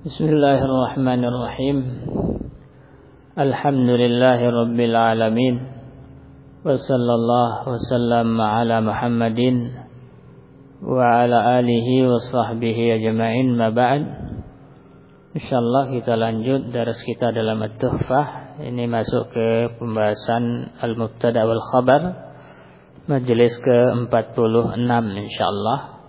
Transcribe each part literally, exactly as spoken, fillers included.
Bismillahirrahmanirrahim. Alhamdulillahi rabbil alamin. Wa sallallahu wasallam ala Muhammadin wa ala alihi wa sahbihi ajma'in, ma ba'd. Insyaallah kita lanjut daras kita dalam At-Tuhfah. Ini masuk ke pembahasan Al-Mubtada wal Khabar, majelis ke empat puluh enam insyaallah.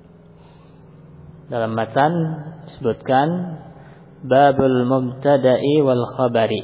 Dalam matan disebutkan babul mubtada'i wal khabari.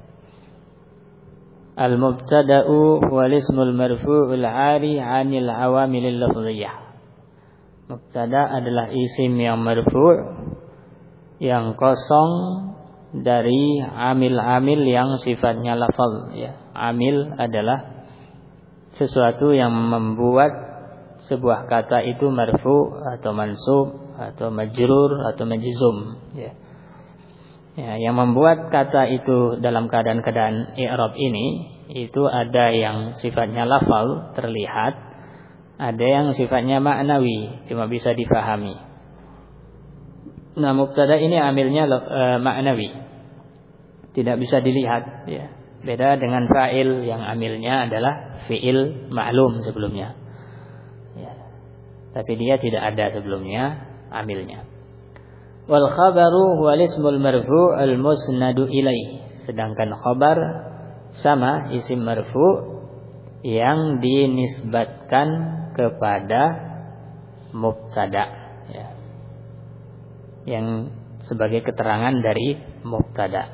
Al-mubtada'u wal ismul marfu'ul 'ari 'anil awamilil lafziyyah. Mubtada adalah isim yang marfu', yang kosong dari amil-amil yang sifatnya lafaz, ya. Amil adalah sesuatu yang membuat sebuah kata itu marfu' atau mansub atau majrur atau majzum, ya. Ya, yang membuat kata itu dalam keadaan-keadaan i'rab ini itu ada yang sifatnya lafal terlihat, ada yang sifatnya maknawi cuma bisa difahami. Nah, mubtada ini amilnya e, maknawi, tidak bisa dilihat, ya. Beda dengan fa'il yang amilnya adalah fi'il ma'lum sebelumnya, ya. Tapi dia tidak ada sebelumnya amilnya. Wal khabaru wal ismul marfu' al musnadu ilaih. Sedangkan khabar sama isim marfu' yang dinisbatkan kepada mubtada, ya. Yang sebagai keterangan dari mubtada.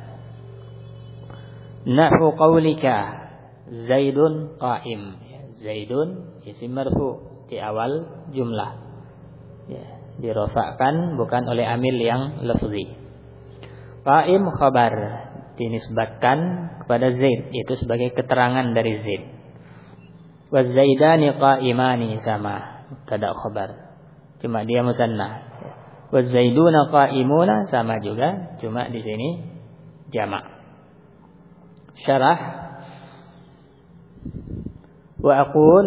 Nahu qaulika Zaidun qa'im. Zaidun isim marfu' di awal jumlah, ya, dirofakkan bukan oleh amil yang lafzi. Qa'im khabar dinisbatkan kepada Zaid, itu sebagai keterangan dari Zaid. Wa Zaidani qa'imani sama mubtada khabar, cuma dia musanna. Wa Zaiduna qa'imuna sama juga, cuma di sini jamak. Syarah wa aqul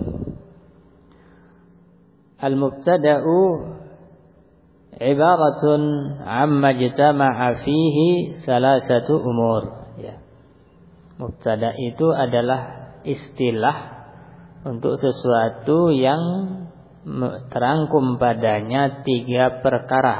al-mubtada'u ibaratun amma jtama'a fihi salasatu umur, ya. Mubtada itu adalah istilah untuk sesuatu yang terangkum padanya tiga perkara.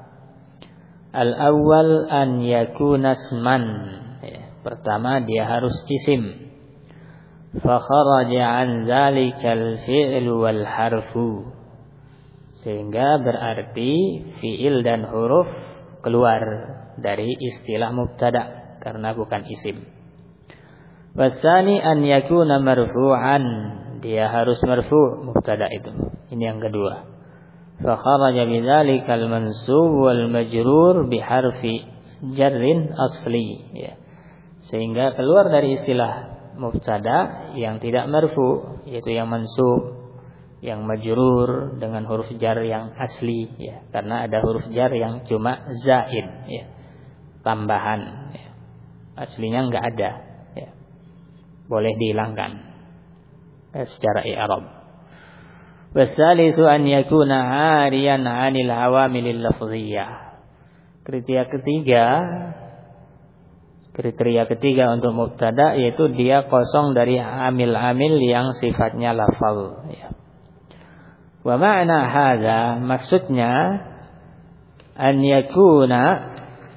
Al-awwal an yakuna isman, ya. Pertama, dia harus isim. Fa kharaja an dzalikal fi'lu wal harfu, sehingga berarti fi'il dan huruf keluar dari istilah mubtada karena bukan isim. Wasani an yakuna marfu'an, dia harus marfu' mubtada itu. Ini yang kedua. Fa kharaja bidzalikal mansub wal majrur biharfi jarrin asli, ya. Sehingga keluar dari istilah mubtada yang tidak marfu', yaitu yang mansub, yang majrur dengan huruf jar yang asli, ya. Karena ada huruf jar yang cuma zaid, ya, tambahan, ya. Aslinya enggak ada, ya. Boleh dihilangkan, ya, secara i'rab. Wasalisu an yakuna 'ariyan 'anil awamilil lafziyyah. Kriteria ketiga Kriteria ketiga untuk mubtada yaitu dia kosong dari amil-amil yang sifatnya lafal, ya. Wa ma'na hadza, maksudnya an yakuna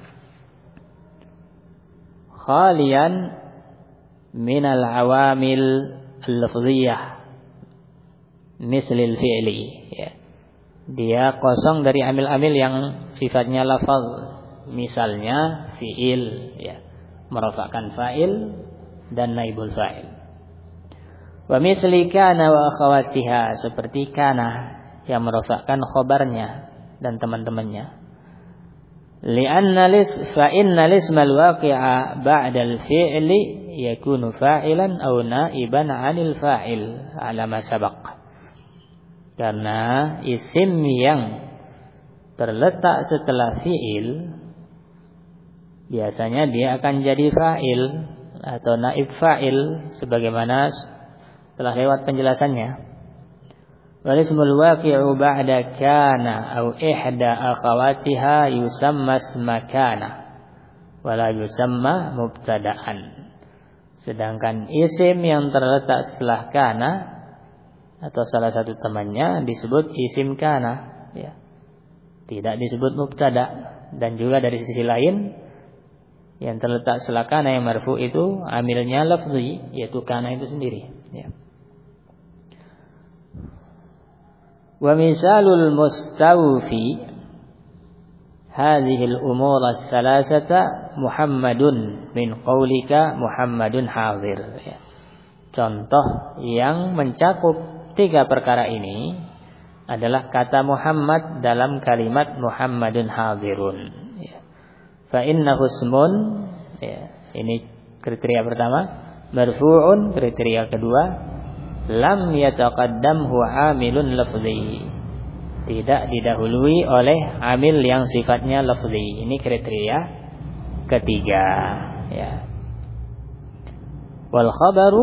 khalian minal awamil al-lafziyah mislil fi'li, ya. Dia kosong dari amil-amil yang sifatnya lafal, misalnya fi'il, ya, merofakkan fa'il dan naibul fa'il. Wa misli kana wa akhawatiha, seperti kana yang merofakkan khobarnya dan teman-temannya. Li'anna lis fa inna lismal waqi'a ba'da al-fi'li yakunu fa'ilan aw naiban 'anil fa'il 'ala ma sabaq. Karena isim yang terletak setelah fi'il biasanya dia akan jadi fa'il atau naib fa'il sebagaimana telah lewat penjelasannya. Wal ismul waqi'u ba'da kana aw ihda akhawatiha yusamma isma kana wa la yusamma mubtada'an. Sedangkan isim yang terletak setelah kana atau salah satu temannya disebut isim kana, ya. Tidak disebut mubtada. Dan juga dari sisi lain yang terletak setelah kana yang marfu itu amilnya lafzi, yaitu kana itu sendiri, ya. Wa misalul mustawfi hadhihi al-umur as-salasata Muhammadun min qaulika Muhammadun hadir, ya. Contoh yang mencakup tiga perkara ini adalah kata Muhammad dalam kalimat Muhammadun hadirun, ya. Fa innahu ismun, ya, ini kriteria pertama, marfu'un kriteria kedua, lam yataqaddamhu amilun lafzi, tidak didahului oleh amil yang sifatnya lafzi. Ini kriteria ketiga, ya. Wal khabaru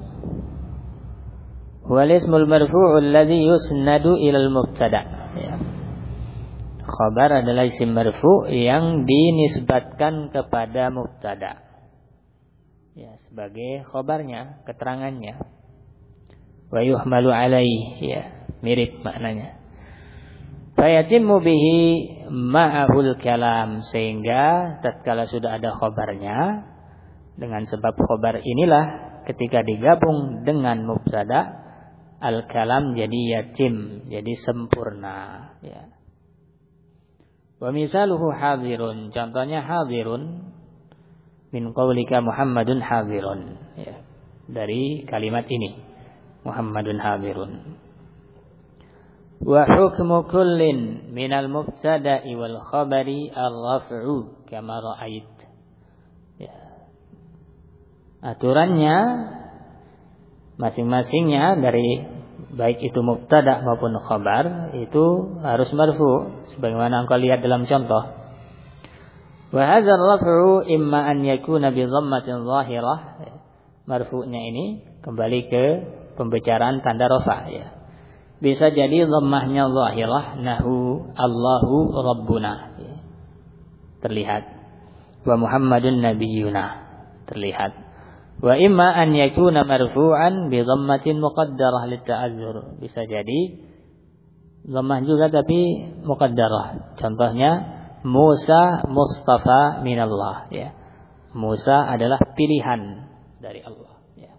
wal ismul marfu'u alladhi yusnadu ila al-mubtada', ya. Khabar adalah isim marfu' yang dinisbatkan kepada mubtada', ya, sebagai khabarnya, keterangannya. Wa yuhmalu alaihi, ya, mirip maknanya. Fayatimmu bihi ma'ahul kalam, sehingga tatkala sudah ada khabarnya, dengan sebab khabar inilah ketika digabung dengan mubtada', al-kalam jadi yatim, jadi sempurna, ya. Wa misaluhu hadirun, contohnya hadirun min qaulika Muhammadun hadirun, ya, dari kalimat ini Muhammadun hadirun. Wa hukmu kullin minal mubtada'i wal khabari ar-raf'u kama ra'ait, ya. Aturannya masing-masingnya dari baik itu mubtada maupun khabar itu harus marfu, sebagaimana engkau lihat dalam contoh. Wa hadzal raf'u imma an yakuna bi dhammatin zahirah, marfu'nya ini kembali ke pembicaraan tanda rafa, ya. Bisa jadi dhammahnya zahirah, nahu Allahu rabbuna, ya, terlihat. Wa Muhammadun nabiyyuna, terlihat. Wa imma an yakuna marfu'an bi dhammatin muqaddarah litta'azzur, bisa jadi dhammah juga tapi muqaddarah. Contohnya Musa mustafa minallah, ya. Musa adalah pilihan dari Allah, ya.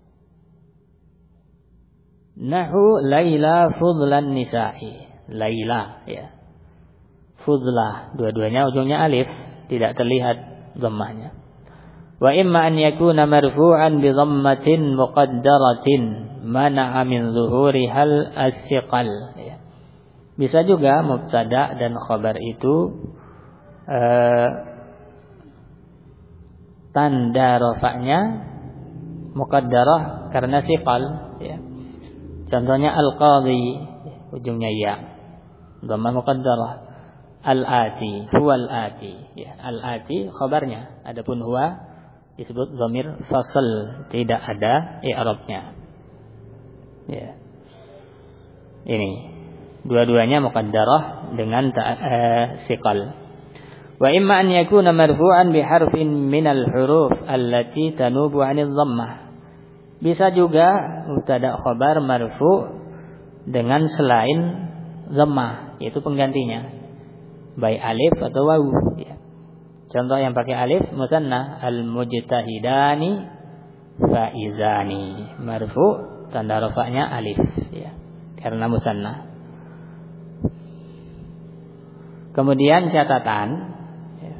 Nahu Laila fudlan nisa'i, Laila, ya. Fudlah, dua-duanya ujungnya alif, tidak terlihat dhammahnya. Wa imma an yakuna marfu'an bi dhammatin muqaddaratin mana'a min zuhurihal as-siqal, ya. Bisa juga mubtada dan khabar itu eh, tanda rafa'nya muqaddarah karena siqal, ya. Contohnya al-qadhi, ujungnya ya, dhammah muqaddarah. Al-ati, huwal ati, ya. Al-ati khabarnya, adapun huwa disebut dhamir fasl, tidak ada i'rabnya, ya. Ini dua-duanya muqaddarah dengan uh, siqal. Wa imma an yakuna marfu'an bi harfin minal huruf allati tanubu 'anil dhammah, bisa juga mubtada khabar marfu' dengan selain dhammah, yaitu penggantinya baik alif atau wawu, ya. Contoh yang pakai alif musanna, al-mujtahidani faizani, marfu' tanda rafa'nya alif, ya, karena musanna. Kemudian catatan, ya.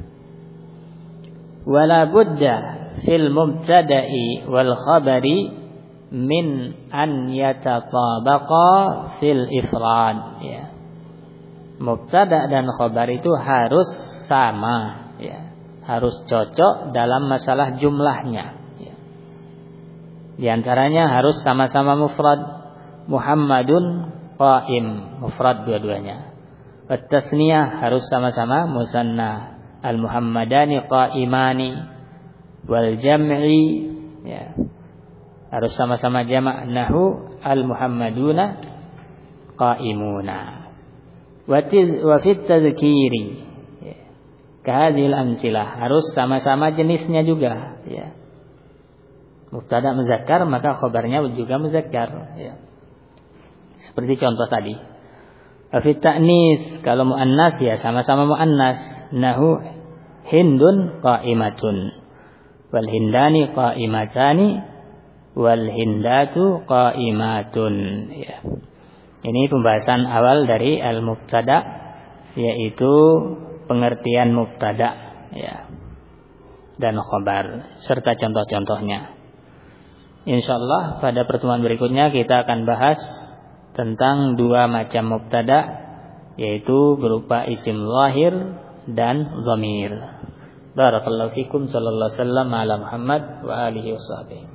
Wala budda fil mubtada'i wal khabari min an yatatabaqa fil ifrad, ya. Mubtada dan khabar itu harus sama, ya, harus cocok dalam masalah jumlahnya, ya. Di antaranya harus sama-sama mufrad, Muhammadun qaim, mufrad dua-duanya. Wat tasniyah harus sama-sama musanna, al muhammadani qaimani. Wal jam'i, ya, harus sama-sama jamak, nahu al muhammaduna qa'imuna. Wa fit tadhkiri kahadhil amsilah, harus sama-sama jenisnya juga ya. Mubtada muzakkar maka khabarnya juga muzakkar ya. Seperti contoh tadi. Wa fit ta'nis, kalau muannas ya sama-sama muannas. Nahu hindun qa'imatun wal hindani qa'imatani wal hindatu qa'imatun ya. Ini pembahasan awal dari al-mubtada, yaitu pengertian mubtada ya dan khabar serta contoh-contohnya. Insyaallah pada pertemuan berikutnya kita akan bahas tentang dua macam mubtada, yaitu berupa isim zahir dan dhamir. Barakallahu fikum, sallallahu alaihi wasallam ala Muhammad wa alihi washabihi.